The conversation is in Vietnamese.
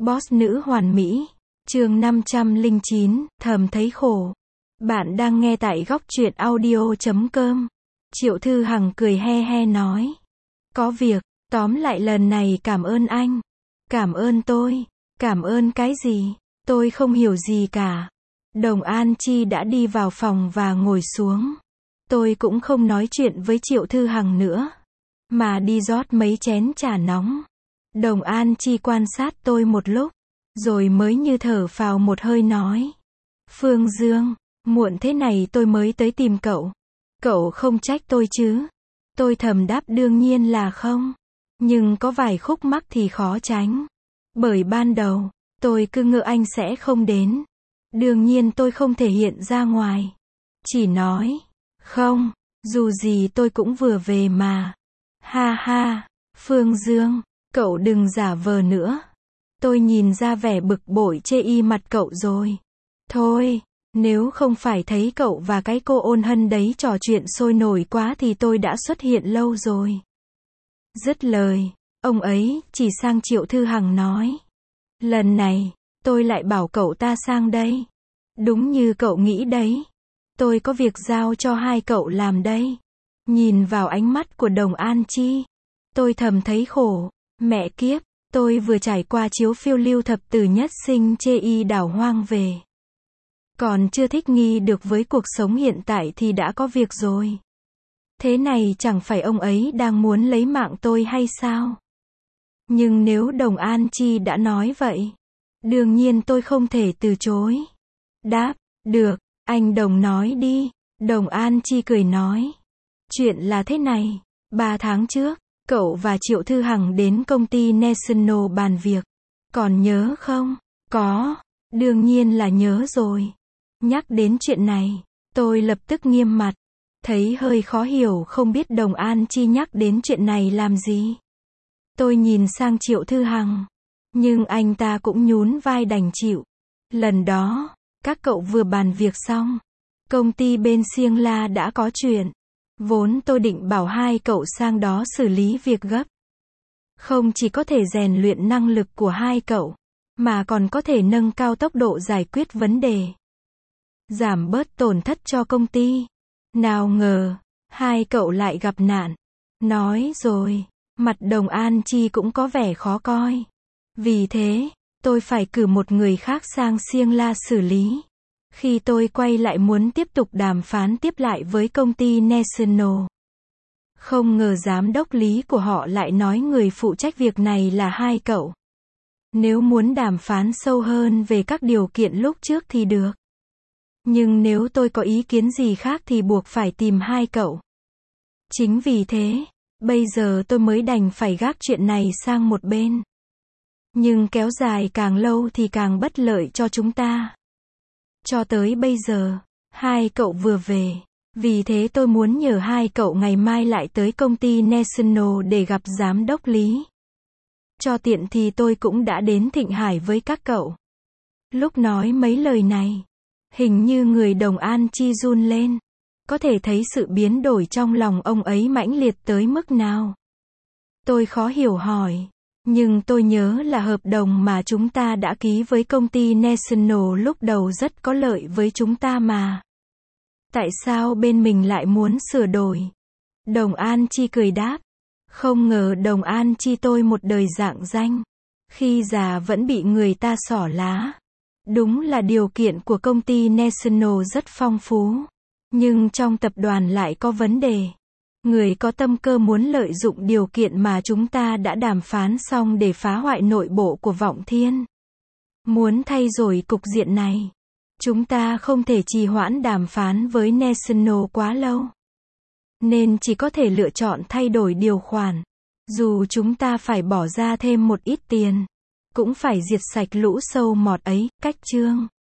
Boss nữ hoàn mỹ. Chương 509, thầm thấy khổ. Bạn đang nghe tại góc truyện audio.com. Triệu Thư Hằng cười he he nói. Có việc, tóm lại lần này cảm ơn anh. Cảm ơn tôi. Cảm ơn cái gì? Tôi không hiểu gì cả. Đồng An Chi đã đi vào phòng và ngồi xuống. Tôi cũng không nói chuyện với Triệu Thư Hằng nữa, mà đi rót mấy chén trà nóng. Đồng An Chi quan sát tôi một lúc, rồi mới như thở phào một hơi nói. Phương Dương, muộn thế này tôi mới tới tìm cậu. Cậu không trách tôi chứ? Tôi thầm đáp đương nhiên là không. Nhưng có vài khúc mắc thì khó tránh. Bởi ban đầu, tôi cứ ngỡ anh sẽ không đến. Đương nhiên tôi không thể hiện ra ngoài. Chỉ nói, không, dù gì tôi cũng vừa về mà. Ha ha, Phương Dương, cậu đừng giả vờ nữa. Tôi nhìn ra vẻ bực bội chê y mặt cậu rồi. Thôi, nếu không phải thấy cậu và cái cô Ôn Hân đấy trò chuyện sôi nổi quá thì tôi đã xuất hiện lâu rồi. Dứt lời, ông ấy chỉ sang Triệu Thư Hằng nói. Lần này, tôi lại bảo cậu ta sang đây. Đúng như cậu nghĩ đấy. Tôi có việc giao cho hai cậu làm đây. Nhìn vào ánh mắt của Đồng An Chi, tôi thầm thấy khổ. Mẹ kiếp, tôi vừa trải qua chiếu phiêu lưu thập tử nhất sinh chê y đảo hoang về. Còn chưa thích nghi được với cuộc sống hiện tại thì đã có việc rồi. Thế này chẳng phải ông ấy đang muốn lấy mạng tôi hay sao? Nhưng nếu Đồng An Chi đã nói vậy, đương nhiên tôi không thể từ chối. Đáp, được, anh Đồng nói đi. Đồng An Chi cười nói. Chuyện là thế này, 3 tháng trước, cậu và Triệu Thư Hằng đến công ty National bàn việc. Còn nhớ không? Có, đương nhiên là nhớ rồi. Nhắc đến chuyện này, tôi lập tức nghiêm mặt. Thấy hơi khó hiểu không biết Đồng An Chi nhắc đến chuyện này làm gì. Tôi nhìn sang Triệu Thư Hằng, nhưng anh ta cũng nhún vai đành chịu. Lần đó, các cậu vừa bàn việc xong, công ty bên Siêng La đã có chuyện. Vốn tôi định bảo hai cậu sang đó xử lý việc gấp. Không chỉ có thể rèn luyện năng lực của hai cậu, mà còn có thể nâng cao tốc độ giải quyết vấn đề, giảm bớt tổn thất cho công ty. Nào ngờ, hai cậu lại gặp nạn. Nói rồi, mặt Đồng An Chi cũng có vẻ khó coi. Vì thế, tôi phải cử một người khác sang Siêng La xử lý. Khi tôi quay lại muốn tiếp tục đàm phán tiếp lại với công ty National, không ngờ giám đốc lý của họ lại nói người phụ trách việc này là hai cậu. Nếu muốn đàm phán sâu hơn về các điều kiện lúc trước thì được. Nhưng nếu tôi có ý kiến gì khác thì buộc phải tìm hai cậu. Chính vì thế, bây giờ tôi mới đành phải gác chuyện này sang một bên. Nhưng kéo dài càng lâu thì càng bất lợi cho chúng ta. Cho tới bây giờ, hai cậu vừa về. Vì thế tôi muốn nhờ hai cậu ngày mai lại tới công ty National để gặp giám đốc lý. Cho tiện thì tôi cũng đã đến Thịnh Hải với các cậu. Lúc nói mấy lời này, hình như người Đồng An Chi run lên. Có thể thấy sự biến đổi trong lòng ông ấy mãnh liệt tới mức nào. Tôi khó hiểu hỏi. Nhưng tôi nhớ là hợp đồng mà chúng ta đã ký với công ty National lúc đầu rất có lợi với chúng ta mà. Tại sao bên mình lại muốn sửa đổi? Đồng An Chi cười đáp. Không ngờ Đồng An Chi tôi một đời rạng danh. Khi già vẫn bị người ta xỏ lá. Đúng là điều kiện của công ty National rất phong phú. Nhưng trong tập đoàn lại có vấn đề. Người có tâm cơ muốn lợi dụng điều kiện mà chúng ta đã đàm phán xong để phá hoại nội bộ của Vọng Thiên. Muốn thay đổi cục diện này, chúng ta không thể trì hoãn đàm phán với National quá lâu. Nên chỉ có thể lựa chọn thay đổi điều khoản. Dù chúng ta phải bỏ ra thêm một ít tiền, cũng phải diệt sạch lũ sâu mọt ấy. Cách chương